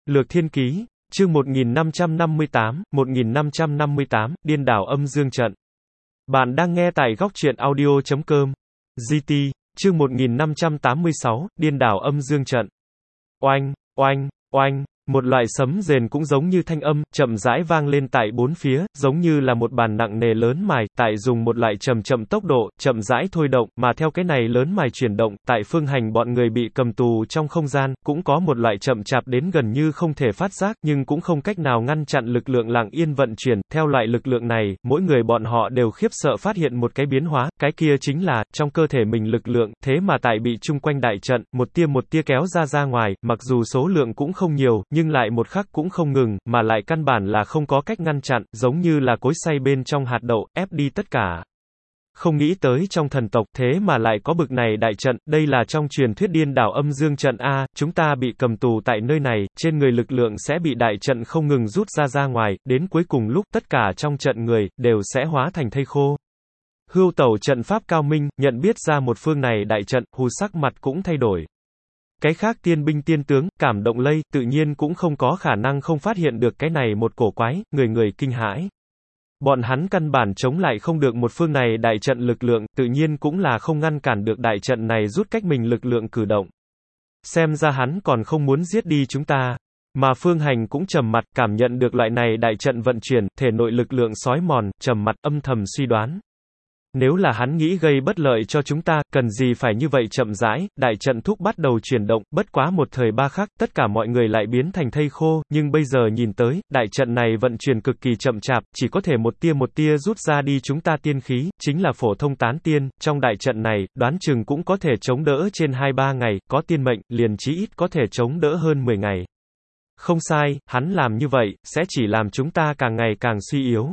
Lược Thiên Ký, chương 1558, Điên đảo âm dương trận. Bạn đang nghe tại góc truyện audio.com. GT, chương 1586, Điên đảo âm dương trận. Oanh, oanh, oanh, một loại sấm rền cũng giống như thanh âm, chậm rãi vang lên tại bốn phía, giống như là một bàn nặng nề lớn mài, tại dùng một loại chậm chậm tốc độ, chậm rãi thôi động, mà theo cái này lớn mài chuyển động, tại Phương Hành bọn người bị cầm tù trong không gian, cũng có một loại chậm chạp đến gần như không thể phát giác, nhưng cũng không cách nào ngăn chặn lực lượng lặng yên vận chuyển, theo loại lực lượng này, mỗi người bọn họ đều khiếp sợ phát hiện một cái biến hóa, cái kia chính là, trong cơ thể mình lực lượng, thế mà tại bị chung quanh đại trận, một tia kéo ra ngoài, mặc dù số lượng cũng không nhiều, nhưng lại một khắc cũng không ngừng, mà lại căn bản là không có cách ngăn chặn, giống như là cối xay bên trong hạt đậu, ép đi tất cả. Không nghĩ tới trong thần tộc, thế mà lại có bực này đại trận, đây là trong truyền thuyết điên đảo âm dương trận A, chúng ta bị cầm tù tại nơi này, trên người lực lượng sẽ bị đại trận không ngừng rút ra ngoài, đến cuối cùng lúc tất cả trong trận người, đều sẽ hóa thành thây khô. Hưu Tẩu trận pháp cao minh, nhận biết ra một phương này đại trận, hù sắc mặt cũng thay đổi. Cái khác tiên binh tiên tướng, cảm động lây, tự nhiên cũng không có khả năng không phát hiện được cái này một cổ quái, người kinh hãi. Bọn hắn căn bản chống lại không được một phương này đại trận lực lượng, tự nhiên cũng là không ngăn cản được đại trận này rút cách mình lực lượng cử động. Xem ra hắn còn không muốn giết đi chúng ta. Mà Phương Hành cũng trầm mặt, cảm nhận được loại này đại trận vận chuyển, thể nội lực lượng xói mòn, trầm mặt âm thầm suy đoán. Nếu là hắn nghĩ gây bất lợi cho chúng ta, cần gì phải như vậy chậm rãi, đại trận thúc bắt đầu chuyển động, bất quá một thời ba khắc, tất cả mọi người lại biến thành thây khô, nhưng bây giờ nhìn tới, đại trận này vận chuyển cực kỳ chậm chạp, chỉ có thể một tia rút ra đi chúng ta tiên khí, chính là phổ thông tán tiên, trong đại trận này, đoán chừng cũng có thể chống đỡ trên 2-3 ngày, có tiên mệnh, liền chí ít có thể chống đỡ hơn 10 ngày. Không sai, hắn làm như vậy, sẽ chỉ làm chúng ta càng ngày càng suy yếu.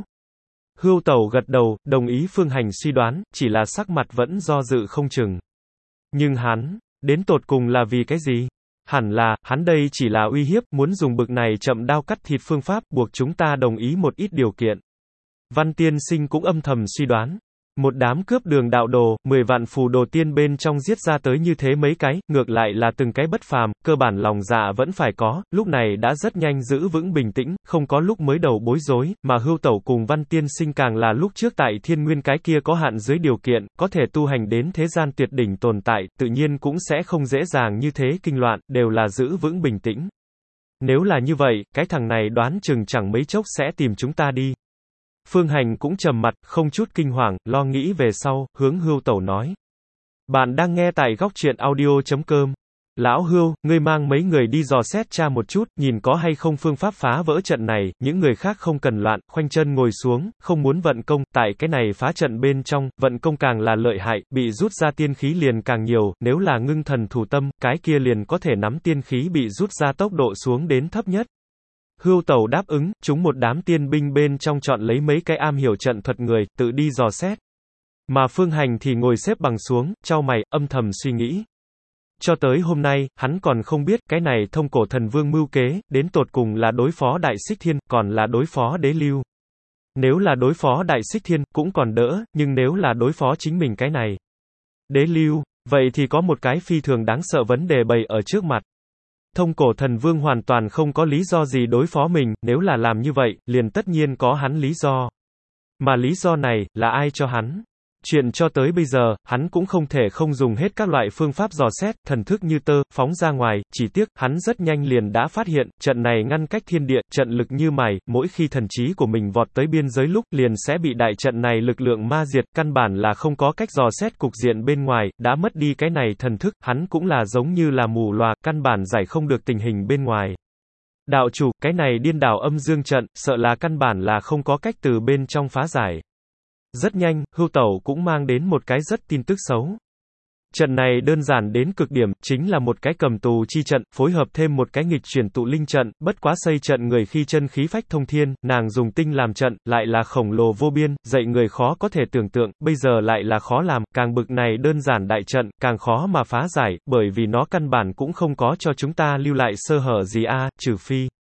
Hưu Tẩu gật đầu, đồng ý Phương Hành suy đoán, chỉ là sắc mặt vẫn do dự không chừng. Nhưng hắn, đến tột cùng là vì cái gì? Hẳn là, hắn đây chỉ là uy hiếp, muốn dùng bực này chậm đao cắt thịt phương pháp, buộc chúng ta đồng ý một ít điều kiện. Văn Tiên Sinh cũng âm thầm suy đoán. Một đám cướp đường đạo đồ, 10 vạn phù đồ tiên bên trong giết ra tới như thế mấy cái, ngược lại là từng cái bất phàm, cơ bản lòng dạ vẫn phải có, lúc này đã rất nhanh giữ vững bình tĩnh, không có lúc mới đầu bối rối, mà Hưu Tẩu cùng Văn Tiên Sinh càng là lúc trước tại thiên nguyên cái kia có hạn dưới điều kiện, có thể tu hành đến thế gian tuyệt đỉnh tồn tại, tự nhiên cũng sẽ không dễ dàng như thế kinh loạn, đều là giữ vững bình tĩnh. Nếu là như vậy, cái thằng này đoán chừng chẳng mấy chốc sẽ tìm chúng ta đi. Phương Hành cũng trầm mặt, không chút kinh hoàng, lo nghĩ về sau, hướng Hưu Tẩu nói. Bạn đang nghe tại góc truyện audio.com. Lão Hưu, ngươi mang mấy người đi dò xét tra một chút, nhìn có hay không phương pháp phá vỡ trận này, những người khác không cần loạn, khoanh chân ngồi xuống, không muốn vận công, tại cái này phá trận bên trong, vận công càng là lợi hại, bị rút ra tiên khí liền càng nhiều, nếu là ngưng thần thủ tâm, cái kia liền có thể nắm tiên khí bị rút ra tốc độ xuống đến thấp nhất. Hưu Tẩu đáp ứng, chúng một đám tiên binh bên trong chọn lấy mấy cái am hiểu trận thuật người, tự đi dò xét. Mà Phương Hành thì ngồi xếp bằng xuống, chau mày, âm thầm suy nghĩ. Cho tới hôm nay, hắn còn không biết, cái này Thông Cổ Thần Vương mưu kế, đến tột cùng là đối phó Đại Xích Thiên, còn là đối phó Đế Lưu. Nếu là đối phó Đại Xích Thiên, cũng còn đỡ, nhưng nếu là đối phó chính mình cái này, Đế Lưu, vậy thì có một cái phi thường đáng sợ vấn đề bày ở trước mặt. Thông Cổ Thần Vương hoàn toàn không có lý do gì đối phó mình, nếu là làm như vậy, liền tất nhiên có hắn lý do. Mà lý do này, là ai cho hắn? Chuyện cho tới bây giờ, hắn cũng không thể không dùng hết các loại phương pháp dò xét, thần thức như tơ, phóng ra ngoài, chỉ tiếc, hắn rất nhanh liền đã phát hiện, trận này ngăn cách thiên địa, trận lực như mày, mỗi khi thần trí của mình vọt tới biên giới lúc, liền sẽ bị đại trận này lực lượng ma diệt, căn bản là không có cách dò xét cục diện bên ngoài, đã mất đi cái này thần thức, hắn cũng là giống như là mù lòa, căn bản giải không được tình hình bên ngoài. Đạo chủ, cái này điên đảo âm dương trận, sợ là căn bản là không có cách từ bên trong phá giải. Rất nhanh, Hưu Tẩu cũng mang đến một cái rất tin tức xấu. Trận này đơn giản đến cực điểm, chính là một cái cầm tù chi trận, phối hợp thêm một cái nghịch chuyển tụ linh trận, bất quá xây trận người khi chân khí phách thông thiên, nàng dùng tinh làm trận, lại là khổng lồ vô biên, dạy người khó có thể tưởng tượng, bây giờ lại là khó làm, càng bực này đơn giản đại trận, càng khó mà phá giải, bởi vì nó căn bản cũng không có cho chúng ta lưu lại sơ hở gì trừ phi.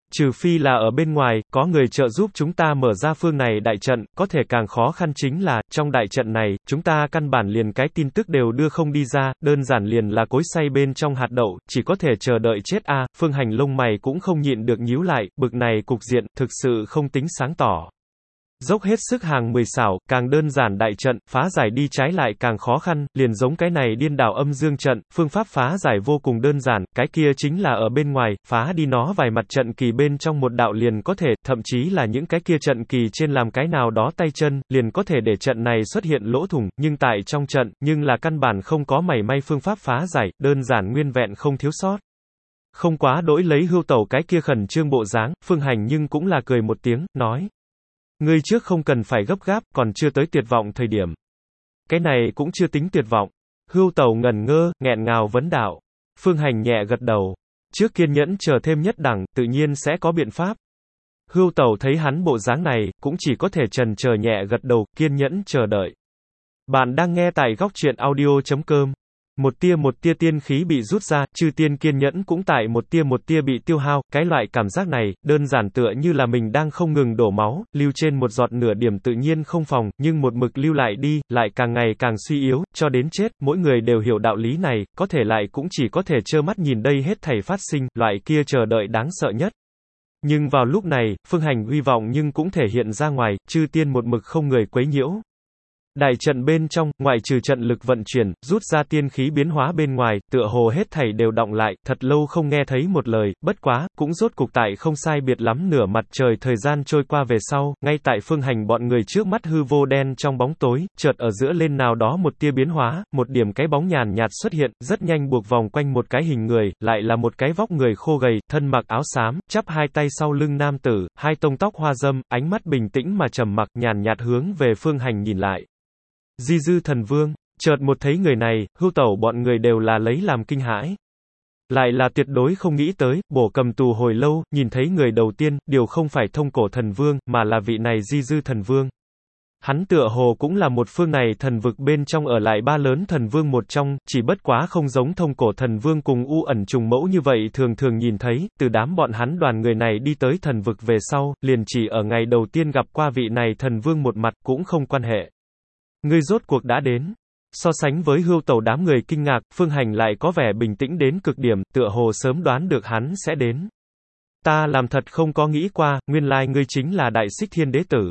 Trừ phi là ở bên ngoài, có người trợ giúp chúng ta mở ra phương này đại trận, có thể càng khó khăn chính là, trong đại trận này, chúng ta căn bản liền cái tin tức đều đưa không đi ra, đơn giản liền là cối xay bên trong hạt đậu, chỉ có thể chờ đợi chết a. Phương Hành lông mày cũng không nhịn được nhíu lại, bực này cục diện, thực sự không tính sáng tỏ. Dốc hết sức hàng 10 xảo, càng đơn giản đại trận, phá giải đi trái lại càng khó khăn, liền giống cái này điên đảo âm dương trận, phương pháp phá giải vô cùng đơn giản, cái kia chính là ở bên ngoài, phá đi nó vài mặt trận kỳ bên trong một đạo liền có thể, thậm chí là những cái kia trận kỳ trên làm cái nào đó tay chân, liền có thể để trận này xuất hiện lỗ thủng, nhưng tại trong trận, nhưng là căn bản không có mảy may phương pháp phá giải, đơn giản nguyên vẹn không thiếu sót. Không quá đỗi lấy Hưu Tẩu cái kia khẩn trương bộ dáng, Phương Hành nhưng cũng là cười một tiếng, nói. Ngươi trước không cần phải gấp gáp, còn chưa tới tuyệt vọng thời điểm. Cái này cũng chưa tính tuyệt vọng. Hưu Tẩu ngẩn ngơ, nghẹn ngào vấn đạo. Phương Hành nhẹ gật đầu. Trước kiên nhẫn chờ thêm nhất đẳng, tự nhiên sẽ có biện pháp. Hưu Tẩu thấy hắn bộ dáng này, cũng chỉ có thể chần chờ nhẹ gật đầu, kiên nhẫn chờ đợi. Bạn đang nghe tại góc truyện audio.com. Một tia tiên khí bị rút ra, chư tiên kiên nhẫn cũng tại một tia bị tiêu hao, cái loại cảm giác này, đơn giản tựa như là mình đang không ngừng đổ máu, lưu trên một giọt nửa điểm tự nhiên không phòng, nhưng một mực lưu lại đi, lại càng ngày càng suy yếu, cho đến chết, mỗi người đều hiểu đạo lý này, có thể lại cũng chỉ có thể trơ mắt nhìn đây hết thảy phát sinh, loại kia chờ đợi đáng sợ nhất. Nhưng vào lúc này, Phương Hành hy vọng nhưng cũng thể hiện ra ngoài, chư tiên một mực không người quấy nhiễu. Đại trận bên trong, ngoại trừ trận lực vận chuyển, rút ra tiên khí biến hóa bên ngoài, tựa hồ hết thảy đều đọng lại, thật lâu không nghe thấy một lời, bất quá, cũng rốt cục tại không sai biệt lắm nửa mặt trời thời gian trôi qua về sau, ngay tại Phương Hành bọn người trước mắt hư vô đen trong bóng tối, chợt ở giữa lên nào đó một tia biến hóa, một điểm cái bóng nhàn nhạt xuất hiện, rất nhanh buộc vòng quanh một cái hình người, lại là một cái vóc người khô gầy, thân mặc áo xám, chắp hai tay sau lưng nam tử, hai tông tóc hoa dâm, ánh mắt bình tĩnh mà trầm mặc, nhàn nhạt hướng về Phương Hành nhìn lại. Di Dư Thần Vương, chợt một thấy người này, Hưu Tẩu bọn người đều là lấy làm kinh hãi. Lại là tuyệt đối không nghĩ tới, bổ cầm tù hồi lâu, nhìn thấy người đầu tiên, điều không phải Thông Cổ Thần Vương, mà là vị này Di Dư Thần Vương. Hắn tựa hồ cũng là một phương này thần vực bên trong ở lại ba lớn thần vương một trong, chỉ bất quá không giống Thông Cổ Thần Vương cùng U Ẩn Trùng Mẫu như vậy thường thường nhìn thấy, từ đám bọn hắn đoàn người này đi tới thần vực về sau, liền chỉ ở ngày đầu tiên gặp qua vị này thần vương một mặt, cũng không quan hệ. Ngươi rốt cuộc đã đến. So sánh với Hưu Tẩu đám người kinh ngạc, Phương Hành lại có vẻ bình tĩnh đến cực điểm, tựa hồ sớm đoán được hắn sẽ đến. Ta làm thật không có nghĩ qua, nguyên lai ngươi chính là Đại Xích Thiên Đế Tử.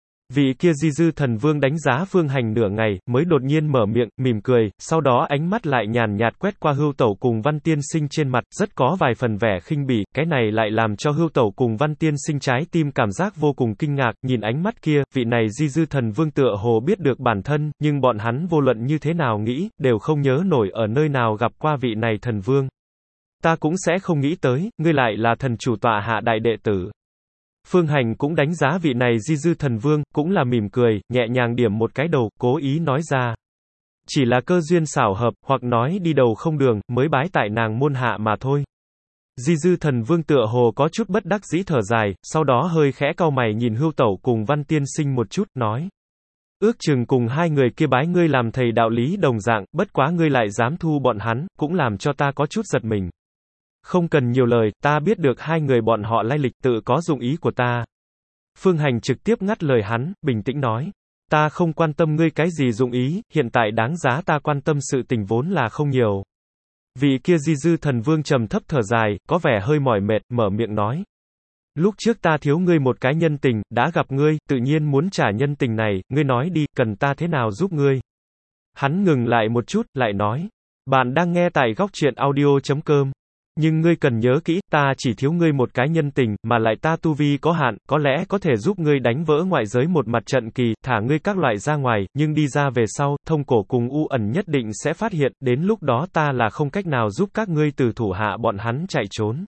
Vị kia Di Dư Thần Vương đánh giá Phương Hành nửa ngày, mới đột nhiên mở miệng, mỉm cười, sau đó ánh mắt lại nhàn nhạt quét qua Hưu Tẩu cùng Văn Tiên Sinh trên mặt, rất có vài phần vẻ khinh bỉ, cái này lại làm cho Hưu Tẩu cùng Văn Tiên Sinh trái tim cảm giác vô cùng kinh ngạc, nhìn ánh mắt kia, vị này Di Dư Thần Vương tựa hồ biết được bản thân, nhưng bọn hắn vô luận như thế nào nghĩ, đều không nhớ nổi ở nơi nào gặp qua vị này thần vương. Ta cũng sẽ không nghĩ tới, ngươi lại là thần chủ tọa hạ đại đệ tử. Phương Hành cũng đánh giá vị này Di Dư Thần Vương, cũng là mỉm cười, nhẹ nhàng điểm một cái đầu, cố ý nói ra. Chỉ là cơ duyên xảo hợp, hoặc nói đi đầu không đường, mới bái tại nàng môn hạ mà thôi. Di Dư Thần Vương tựa hồ có chút bất đắc dĩ thở dài, sau đó hơi khẽ cau mày nhìn Hưu Tẩu cùng Văn Tiên Sinh một chút, nói. Ước chừng cùng hai người kia bái ngươi làm thầy đạo lý đồng dạng, bất quá ngươi lại dám thu bọn hắn, cũng làm cho ta có chút giật mình. Không cần nhiều lời, ta biết được hai người bọn họ lai lịch tự có dụng ý của ta. Phương Hành trực tiếp ngắt lời hắn, bình tĩnh nói. Ta không quan tâm ngươi cái gì dụng ý, hiện tại đáng giá ta quan tâm sự tình vốn là không nhiều. Vị kia Di Dư Thần Vương trầm thấp thở dài, có vẻ hơi mỏi mệt, mở miệng nói. Lúc trước ta thiếu ngươi một cái nhân tình, đã gặp ngươi, tự nhiên muốn trả nhân tình này, ngươi nói đi, cần ta thế nào giúp ngươi. Hắn ngừng lại một chút, lại nói. Bạn đang nghe tại góc truyện audio.com. Nhưng ngươi cần nhớ kỹ, ta chỉ thiếu ngươi một cái nhân tình, mà lại ta tu vi có hạn, có lẽ có thể giúp ngươi đánh vỡ ngoại giới một mặt trận kỳ, thả ngươi các loại ra ngoài, nhưng đi ra về sau, Thông Cổ cùng U Ẩn nhất định sẽ phát hiện, đến lúc đó ta là không cách nào giúp các ngươi từ thủ hạ bọn hắn chạy trốn.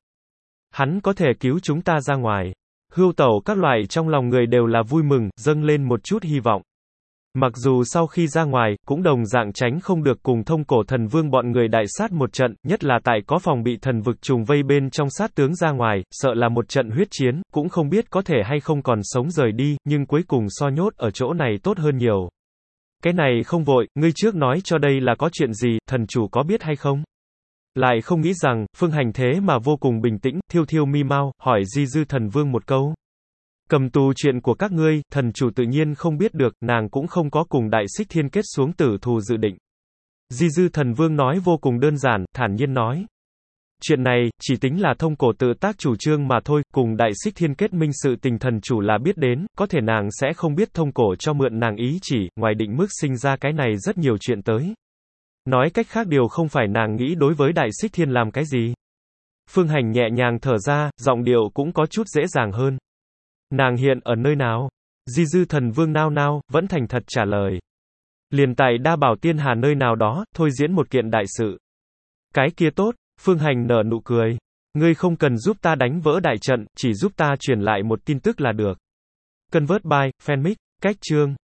Hắn có thể cứu chúng ta ra ngoài. Hưu Tẩu các loại trong lòng người đều là vui mừng, dâng lên một chút hy vọng. Mặc dù sau khi ra ngoài, cũng đồng dạng tránh không được cùng Thông Cổ Thần Vương bọn người đại sát một trận, nhất là tại có phòng bị thần vực trùng vây bên trong sát tướng ra ngoài, sợ là một trận huyết chiến, cũng không biết có thể hay không còn sống rời đi, nhưng cuối cùng so nhốt ở chỗ này tốt hơn nhiều. Cái này không vội, ngươi trước nói cho đây là có chuyện gì, thần chủ có biết hay không? Lại không nghĩ rằng, Phương Hành thế mà vô cùng bình tĩnh, thiêu thiêu mi mau, hỏi Di Dư Thần Vương một câu. Cầm tù chuyện của các ngươi, thần chủ tự nhiên không biết được, nàng cũng không có cùng Đại Xích Thiên kết xuống tử thù dự định. Di Dư Thần Vương nói vô cùng đơn giản, thản nhiên nói. Chuyện này, chỉ tính là thông cổ tự tác chủ trương mà thôi, cùng Đại Xích Thiên kết minh sự tình thần chủ là biết đến, có thể nàng sẽ không biết thông cổ cho mượn nàng ý chỉ, ngoài định mức sinh ra cái này rất nhiều chuyện tới. Nói cách khác điều không phải nàng nghĩ đối với Đại Xích Thiên làm cái gì. Phương Hành nhẹ nhàng thở ra, giọng điệu cũng có chút dễ dàng hơn. Nàng hiện ở nơi nào? Di Dư Thần Vương nao nao, vẫn thành thật trả lời. Liền tại Đa Bảo Tiên Hà nơi nào đó, thôi diễn một kiện đại sự. Cái kia tốt, Phương Hành nở nụ cười. Ngươi không cần giúp ta đánh vỡ đại trận, chỉ giúp ta truyền lại một tin tức là được. Convert by, Fanmic, cách chương.